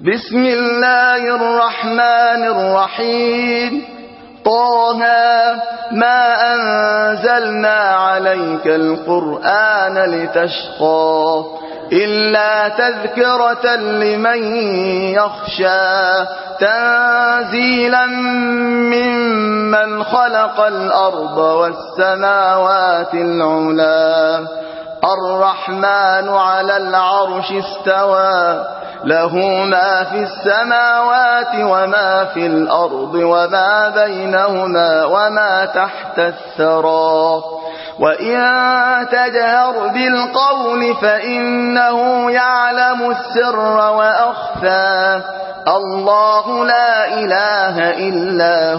بسم الله الرحمن الرحيم. طه ما أنزلنا عليك القرآن لتشقى إلا تذكرة لمن يخشى تنزيلا ممن خلق الأرض والسماوات العلا الرحمن على العرش استوى له ما في السماوات وما في الأرض وما بينهما وما تحت الثرى وإن تجهر بالقول فإنه يعلم السر وأخفى الله لا إله إلا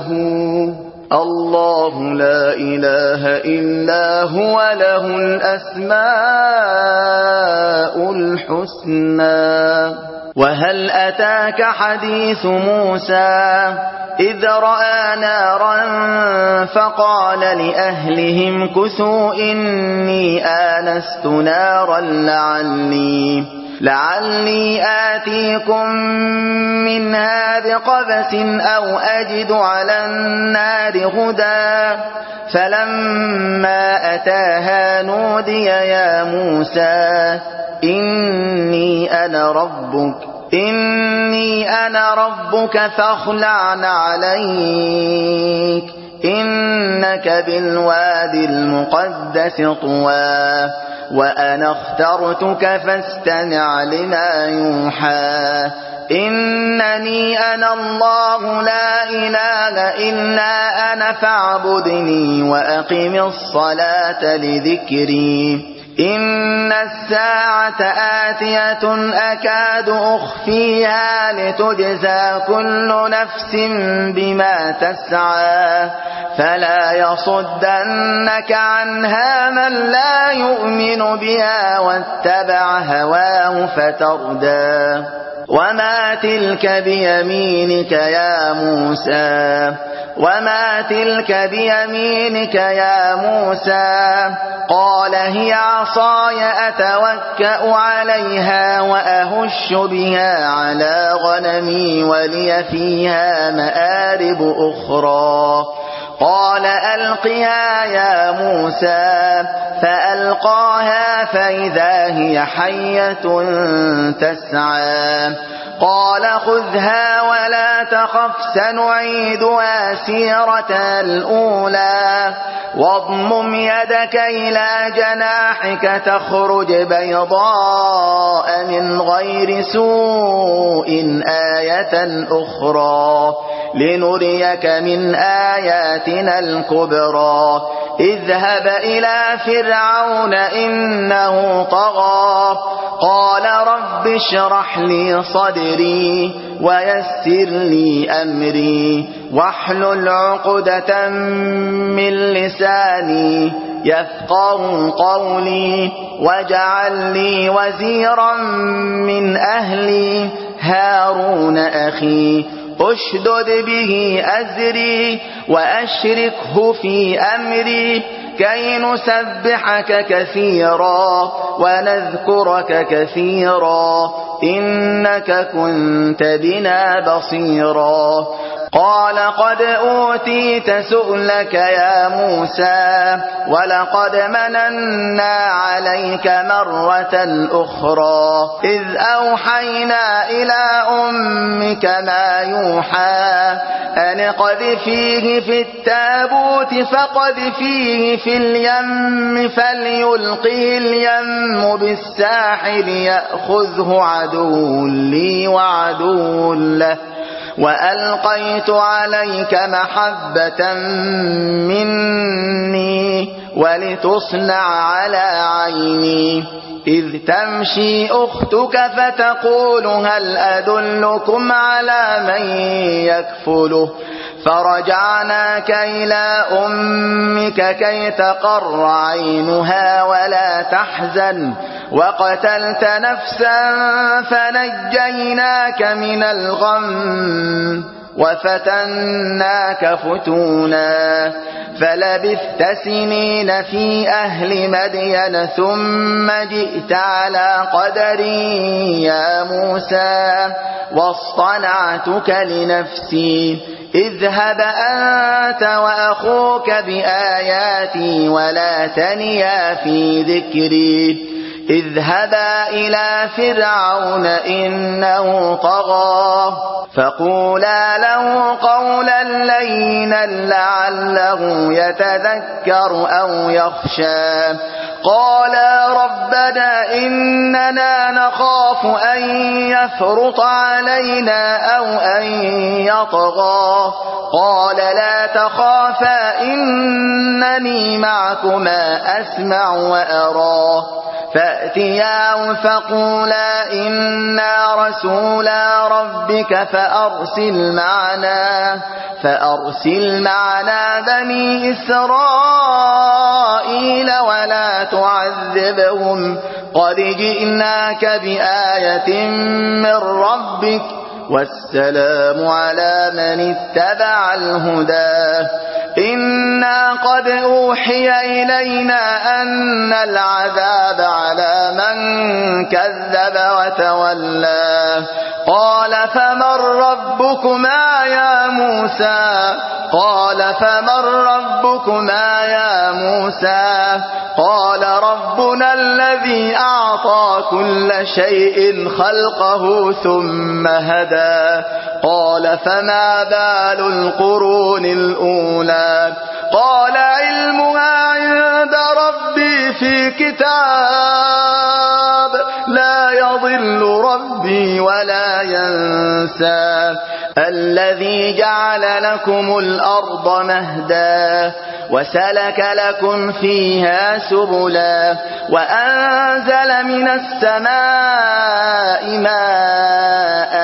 هو له الأسماء الحسنى. وهل أتاك حديث موسى إذ رأى نارا فقال لأهلهم كثوا إني آنست نارا لعلي آتيكم منها بقبس أو أجد على النار هدى فلما أتاها نودي يا موسى إني أنا ربك فاخلع عليك إنك بالوادي المقدس طوى وأنا اخترتك فاستمع لما يوحى إنني أنا الله لا إله إلا أنا فاعبدني وأقم الصلاة لذكري إن الساعة آتية أكاد أخفيها لتجزى كل نفس بما تسعى فلا يصدنك عنها من لا يؤمن بها واتبع هواه فتردى وما تلك بيمينك يا موسى قال هي عصاي أتوكأ عليها وأهش بها على غنمي ولي فيها مآرب أخرى قال ألقها يا موسى فألقاها فإذا هي حية تسعى قال خذها ولا تخف سنعيدها سيرتها الأولى واضمم يدك إلى جناحك تخرج بيضاء من غير سوء آية أخرى لنريك من آياتنا الكبرى اذهب إلى فرعون إنه طغى قال رب اشرح لي صدري ويسر لي أمري واحلل عقدة من لساني يفقه قولي واجعل لي وزيرا من أهلي هارون أخي أشدد به أزري وأشركه في أمري كي نسبحك كثيرا ونذكرك كثيرا إنك كنت بنا بصيرا قال قد أوتيت سؤلك يا موسى ولقد مننا عليك مرة أخرى إذ أوحينا إلى أمك ما يوحى أن قذفيه في التابوت فقذفيه في اليم فليلقه اليم بالساحل يأخذه عدو لي وعدو له وألقيت عليك محبة مني ولتصنع على عيني إذ تمشي أختك فتقول هل أدلكم على من يكفله فرجعناك إلى أمك كي تقر عينها ولا تحزن وقتلت نفسا فنجيناك من الغم وفتناك فتونا فلبثت سنين في أهل مدين ثم جئت على قدري يا موسى واصطنعتك لنفسي اذهب أنت وأخوك بآياتي ولا تنيا في ذكري اذهبا إلى فرعون إنه طغى فقولا له قولا لينا لعله يتذكر أو يخشى قالا ربنا إننا نخاف أن يفرط علينا أو أن يطغى قال لا تخافا إنني معكما أسمع وأرى فأتياه فقولا إنا رسولا ربك فأرسل معنا بني إسرائيل ولا تعذبهم قد جئناك بآية من ربك والسلام على من اتبع الهدى إنا قد أوحي إلينا أن العذاب على من كذب وتولى قال فمن ربكما يا موسى قال ربنا الذي أعطى كل شيء خلقه ثم هدى قال فما بال القرون الأولى قال علمها عند ربي في كتاب لا يضل ربي ولا ينسى الذي جعل لكم الأرض مهدا وسلك لكم فيها سبلا وأنزل من السماء ماء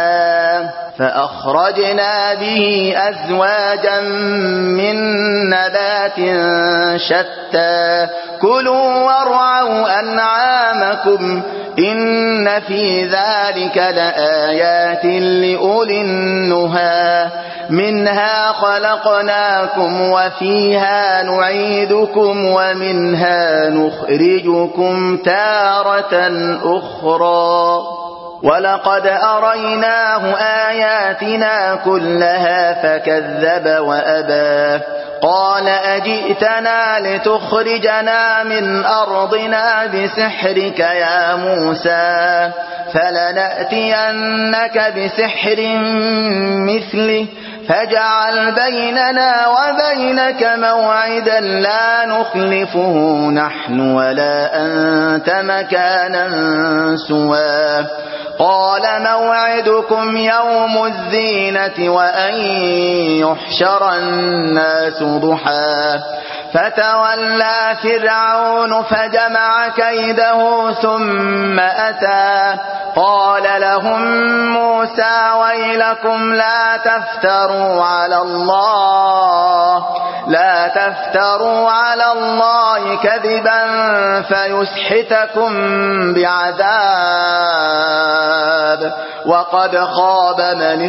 فأخرجنا به أزواجا من نبات شتى كلوا وارعوا أنعامكم إن في ذلك لآيات لأولي النهى منها خلقناكم وفيها نعيدكم ومنها نخرجكم تارة أخرى ولقد أريناه آياتنا كلها فكذب وأبى قال أجئتنا لتخرجنا من أرضنا بسحرك يا موسى فلنأتينك بسحر مثله فاجعل بيننا وبينك موعدا لا نخلفه نحن ولا أنت مكانا سوى قال موعدكم يوم الزينة وأن يحشر الناس ضحى فتولى فرعون فجمع كيده ثم أتى قال لهم موسى ويلكم لا تفتروا على الله كذبا فيسحتكم بعذاب وقد خاب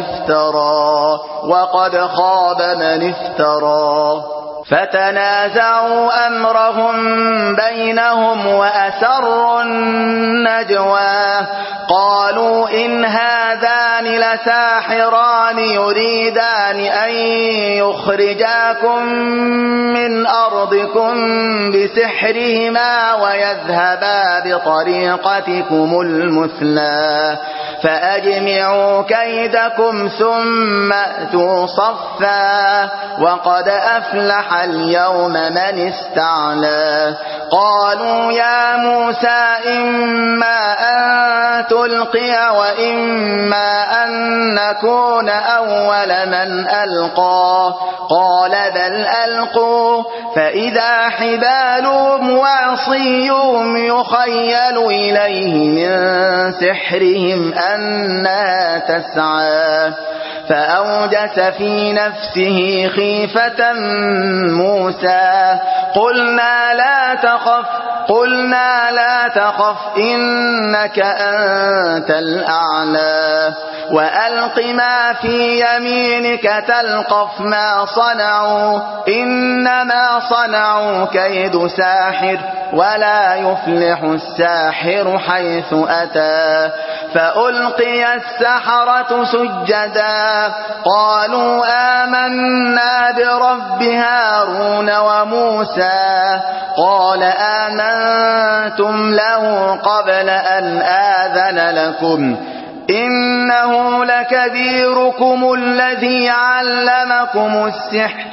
من افترى فتنازعوا أمرهم بينهم وأسروا النجوى قالوا إن هذان لساحران يريدان أن يخرجاكم من أرضكم بسحرهما ويذهبا بطريقتكم المثلى فأجمعوا كيدكم ثم أتوا صفا وقد أفلح اليوم من استعلى قالوا يا موسى إما أن تلقي وإما أن نكون أول من ألقى قال بل ألقوا فإذا حبالهم وعصيهم يخيل إليه من سحرهم أنها تسعى فأوجس في نفسه خيفة موسى قلنا لا تخف قلنا لا تخف إنك أنت الأعلى وألق ما في يمينك تلقف ما صنعوا إنما صنعوا كيد ساحر ولا يفلح الساحر حيث أتى فألقي السحرة سجدا قالوا آمنا برب هارون وموسى قال آمنتم له قبل أن آذن لكم إنه لكبيركم الذي علمكم السحر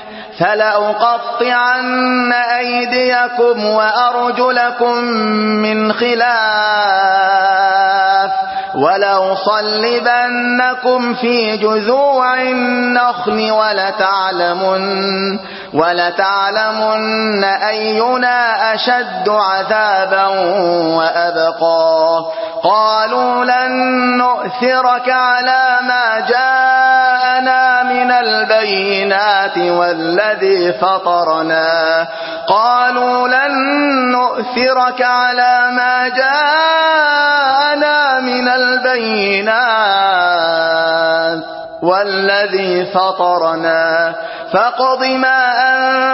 فلأقطعن أيديكم وأرجلكم من خلاف ولأصلبنكم في جذوع النخل ولتعلمن أينا أشد عذابا وأبقى قالوا لن نؤثرك على ما جاءنا من البينات والذي فطرنا قالوا لن نؤثرك على ما جاءنا من البينات والذي فطرنا فاقض ما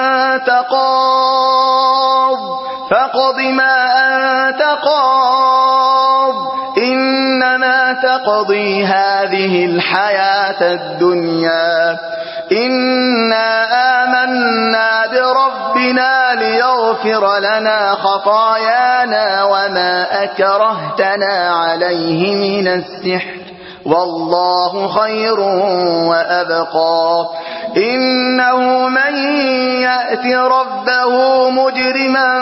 أنت قاض إنما تقضي هذه الحياة الدنيا إنا آمنا بربنا ليغفر لنا خطايانا وما أكرهتنا عليه من السحر والله خير وأبقى إنه من يأت ربه مجرما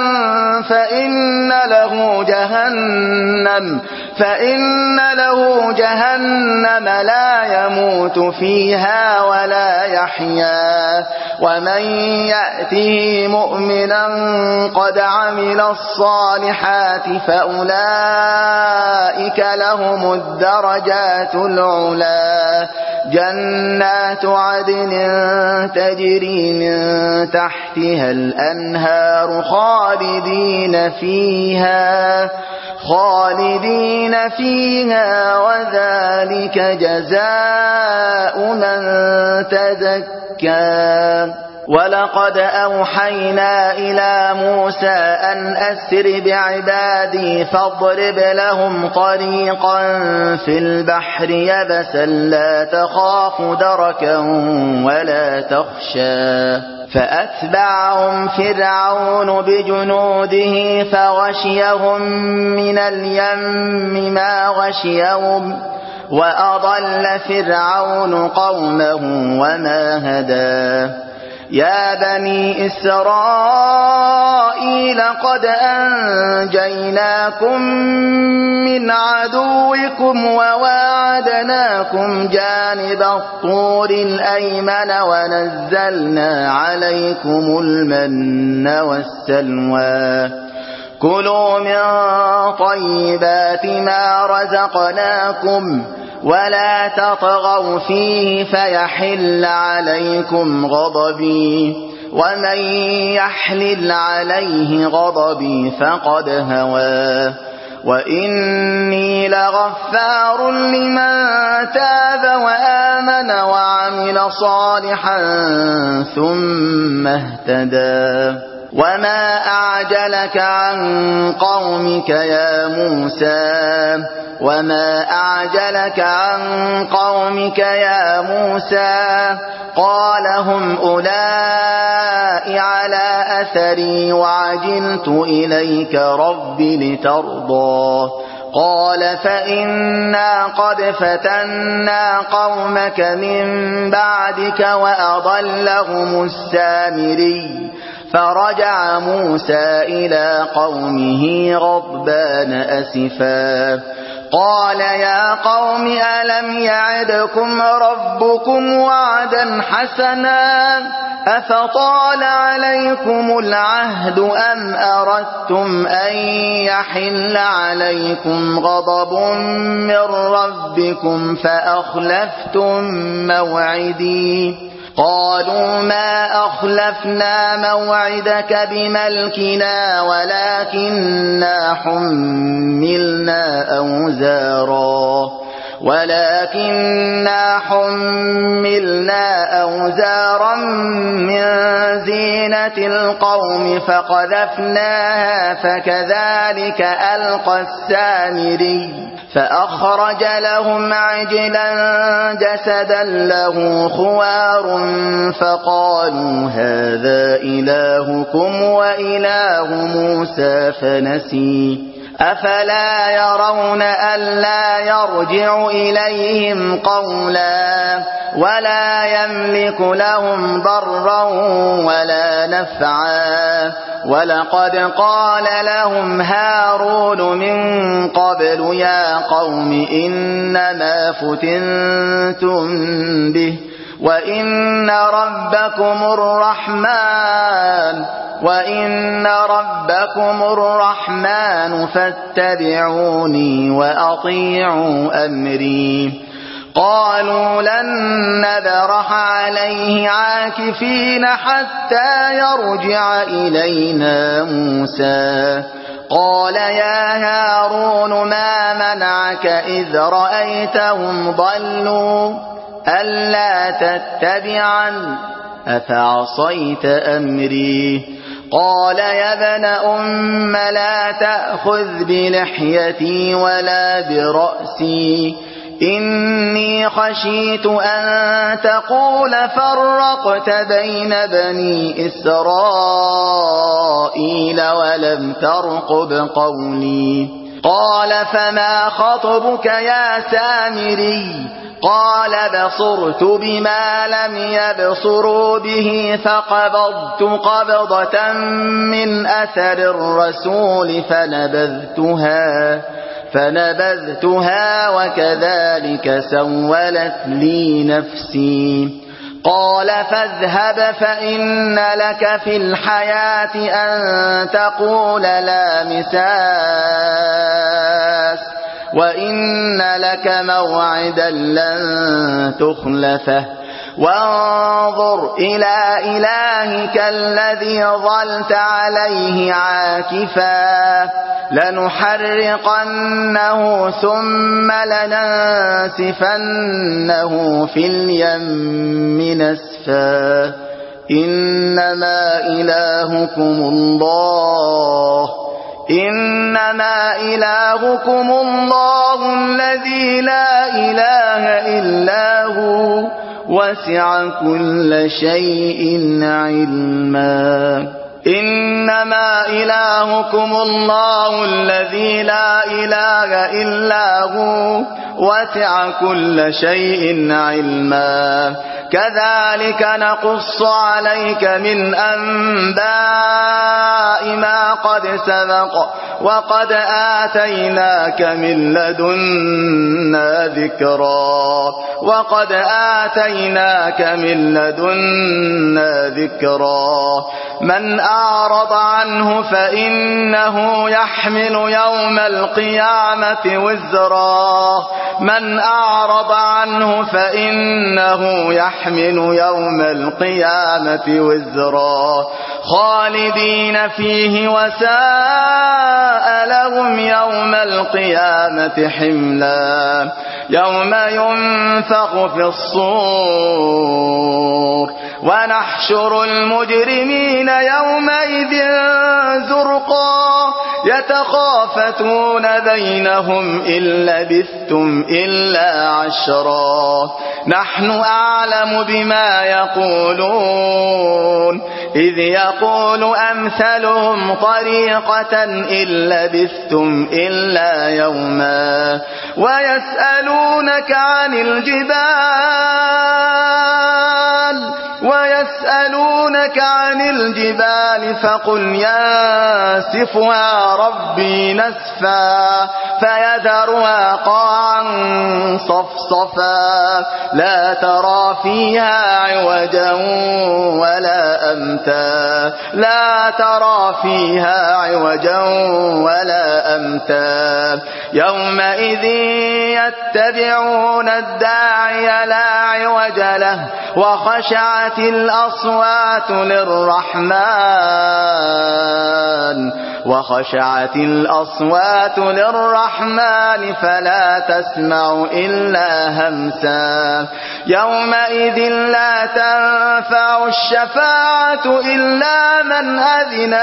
فإن له جهنم لا يموت فيها ولا يحيا ومن يأته مؤمنا قد عمل الصالحات فأولئك لهم الدرجات العلا جنات عدن تجري من تحتها الأنهار خالدين فيها وذلك جزاء من تزكى ولقد أوحينا إلى موسى أن أسر بعبادي فاضرب لهم طريقا في البحر يبسا لا تخاف دركا ولا تخشى فأتبعهم فرعون بجنوده فغشيهم من اليم ما غشيهم وأضل فرعون قومه وما هدى يا بني إسرائيل قد أنجيناكم من عدوكم وواعدناكم جانب الطور الأيمن ونزلنا عليكم المن والسلوى كلوا من طيبات ما رزقناكم ولا تطغوا فيه فيحل عليكم غضبي ومن يحلل عليه غضبي فقد هوى وإني لغفار لمن تاب وآمن وعمل صالحا ثم اهتدى وما أعجلك عن قومك يا موسى قال هم أولئك على أثري وعجلت إليك رب لترضى قال فإنا قد فتنا قومك من بعدك وأضلهم السامري فرجع موسى إلى قومه غضبان أسفا قال يا قوم ألم يعدكم ربكم وعدا حسنا أفطال عليكم العهد أم أردتم أن يحل عليكم غضب من ربكم فأخلفتم موعدي قالوا ما أخلفنا موعدك بملكنا ولكننا حملنا أوزارا من زينة القوم فقذفناها فكذلك ألقى السامري فأخرج لهم عجلا جسدا له خوار فقالوا هذا إلهكم وإله موسى فنسي أفلا يرون ألا يرجع إليهم قولا ولا يملك لهم ضرا ولا نفعا ولقد قال لهم هارون من قبل يا قوم إنما فتنتم به وإن ربكم الرحمن فاتبعوني وأطيعوا أمري قالوا لن نبرح عليه عاكفين حتى يرجع إلينا موسى قال يا هارون ما منعك إذ رأيتهم ضلوا ألا تتبعن أفعصيت أمري قال يا ابن أم لا تأخذ بلحيتي ولا برأسي إني خشيت أن تقول فرقت بين بني إسرائيل ولم ترقب قولي قال فما خطبك يا سامري قال بصرت بما لم يبصروا به فقبضت قبضة من أثر الرسول فنبذتها وكذلك سولت لي نفسي قال فاذهب فإن لك في الحياة أن تقول لا مساس وإن لك موعدا لن تخلفه وانظر إلى إلهك الذي ظلت عليه عاكفا لنحرقنه ثم لننسفنه في اليم نسفا إنما إلهكم الله الذي لا إله إلا هو وسع كل شيء علما إنما إلهكم الله الذي لا إله إلا هو وسع كل شيء علما كذلك نقص عليك من أنباء ما قد سبق وقد آتيناك من لدنا ذكرا من أعرض عنه فإنه يحمل يوم القيامة وزرا خالدين فيه وساء لهم يوم القيامة حملا يوم ينفخ في الصور ونحشر المجرمين يومئذ زرقا يتخافتون بينهم إن لبثتم إلا عشرا نحن أعلم بما يقولون إذ يقول أمثلهم طريقة إن لبثتم إلا يوما ويسألونك ويسألونك عن الجبال فقل ينسفها ربي نسفا فيذرها قاعا صفصفا لا ترى فيها عوجا ولا أمتا لا ترى فيها عوجا ولا أمتا يومئذ يتبعون الداعي لا عوج له وخشعت الأصوات للرحمن فلا تسمع إلا همسا يومئذ لا تنفع الشفاعة إلا من أذن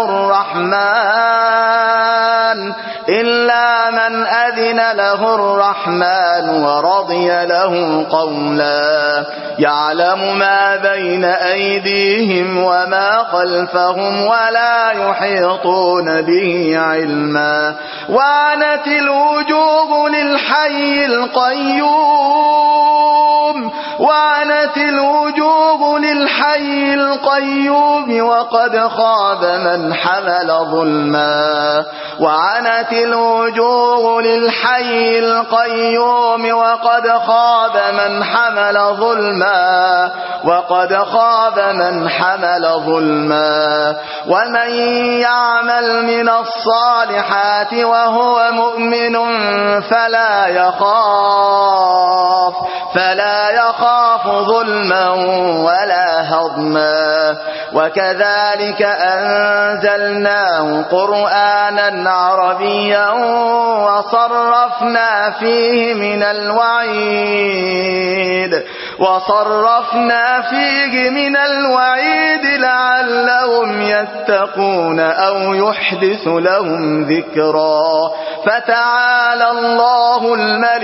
له الرحمن ورضي له قولا يعلم ما بين أيديهم وما خلفهم ولا يحيطون به علما وعنت الوجوه للحي القيوم وقد خاب من حمل ظلما وعنت الوجوه للحي القيوم وقد خاب من حمل ظلما ومن يعمل من الصالحات وهو مؤمن فلا يخاف ظلما ولا هضما وكذلك أنزلناه قرآنا عربيا وصرفنا فيه من الوعيد لعلهم يتقون أو يحدث لهم ذكرا فتعالى الله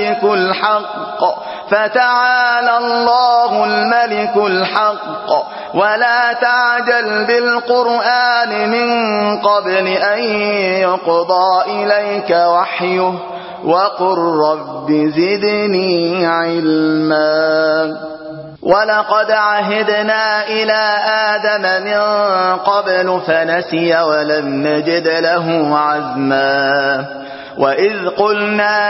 الملك الحق ولا تعجل بالقرآن من قبل أن يقضى إليك وحيه وقل رب زدني علما ولقد عهدنا إلى آدم من قبل فنسي ولم نجد له عزما وإذ قلنا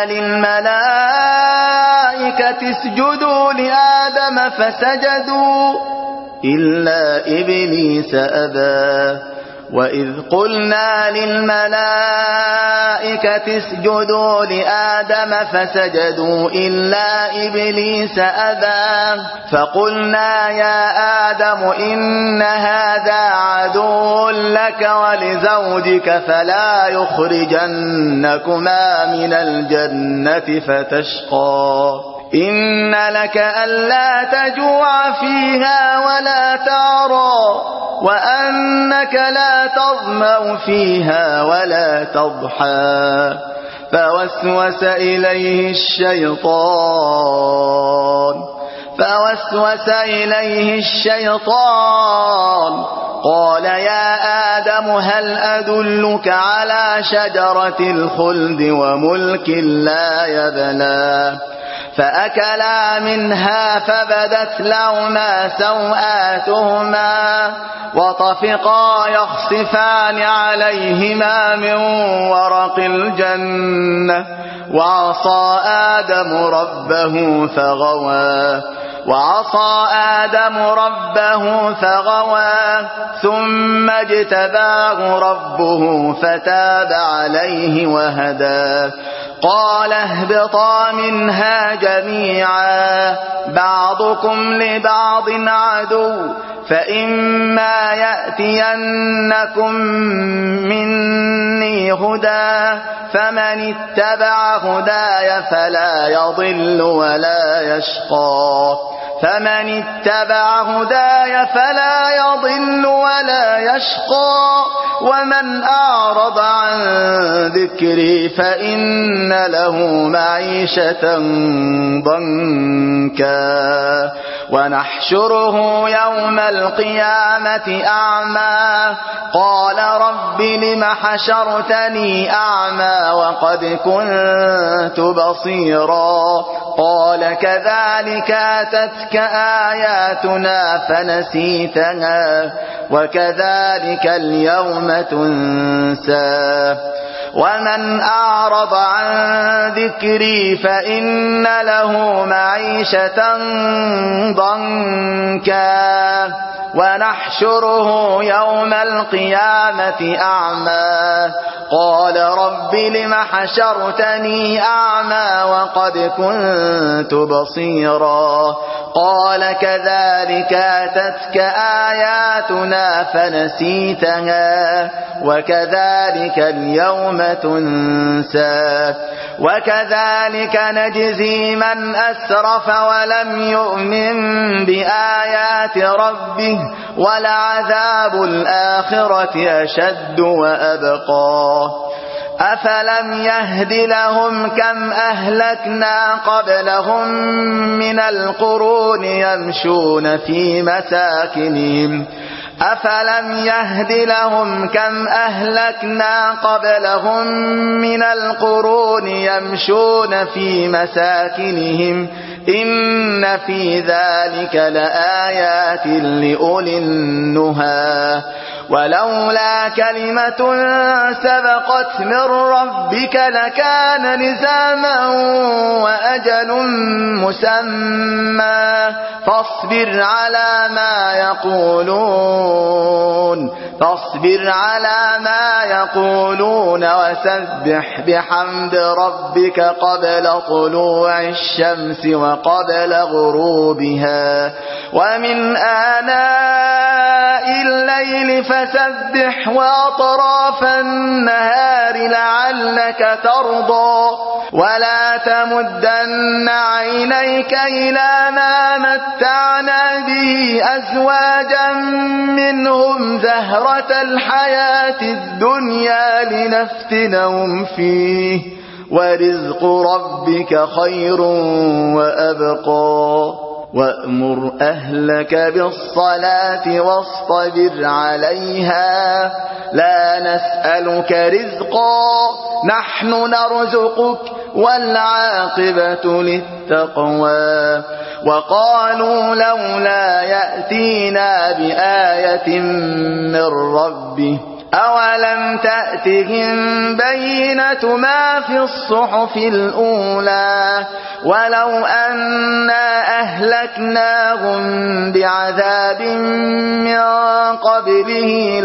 للملائكة اسجدوا لآدم فسجدوا إلا إبليس أبى فقلنا يا آدم إن هذا عدو لك ولزوجك فلا يخرجنكما من الجنة فتشقى إن لك ألا تجوع فيها ولا تعرى وأنك لا تظمأ فيها ولا تضحى فوسوس إليه الشيطان قال يا آدم هل أدلك على شجرة الخلد وملك لا يبلى فأكلا منها فبدت لهما سوآتهما وطفقا يخصفان عليهما من ورق الجنة وعصى آدم ربه فغوى ثم اجتباه ربه فتاب عليه وهدى قال اهبطا منها جميعا بعضكم لبعض عدو فإما يأتينكم مني هدى فمن اتبع هداي فلا يضل ولا يشقى ومن أعرض عن ذكري فإن له معيشة ضنكا ونحشره يوم القيامة أعمى قال رب لم حشرتني أعمى وقد كنت بصيرا قال كذلك أتتك أتتك آياتنا فنسيتها وكذلك اليوم تنسى ومن أعرض عن ذكري فإن له معيشة ضنكا ونحشره يوم القيامة أعمى قال رب لم حشرتني أعمى وقد كنت بصيرا قال كذلك أتتك آياتنا فنسيتها وكذلك اليوم تنسى وكذلك نجزي من أسرف ولم يؤمن بآيات ربه ولعذاب الآخرة أشد وأبقى أفلم يهد لهم كم أهلكنا قبلهم من القرون يمشون في مساكنهم أفلم يهد لهم كم أهلكنا قبلهم من القرون يمشون في مساكنهم إن في ذلك لآيات لأولي النهى ولولا كلمة سبقت من ربك لكان لزاما وأجل مسمى فاصبر على ما يقولون وسبح بحمد ربك قبل طلوع الشمس وقبل غروبها ومن آناء الليل فسبح وأطراف النهار لعلك ترضى ولا تمدن عينيك إلى ما متعنا به أزواجا منهم زهرة الحياة الدنيا لنفتنهم فيه ورزق ربك خير وأبقى وأمر أهلك بالصلاة واصطبر عليها لا نسألك رزقا نحن نرزقك والعاقبة للتقوى وقالوا لولا يأتينا بآية من ربه أولم تأتهم بينة ما في الصحف الأولى ولو أنا أهلكناهم بعذاب من قبله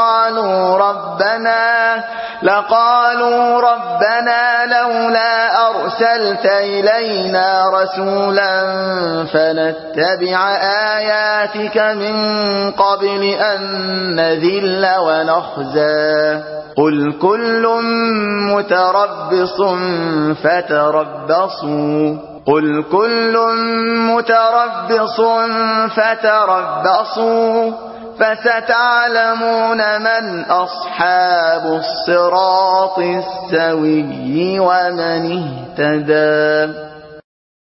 لقالوا ربنا لولا أرسلت إلينا رسولا فنتبع آياتك من قبل أن نذل ونخزى قل كل متربص فتربصوا فستعلمون من أصحاب الصراط السوي ومن اهتدى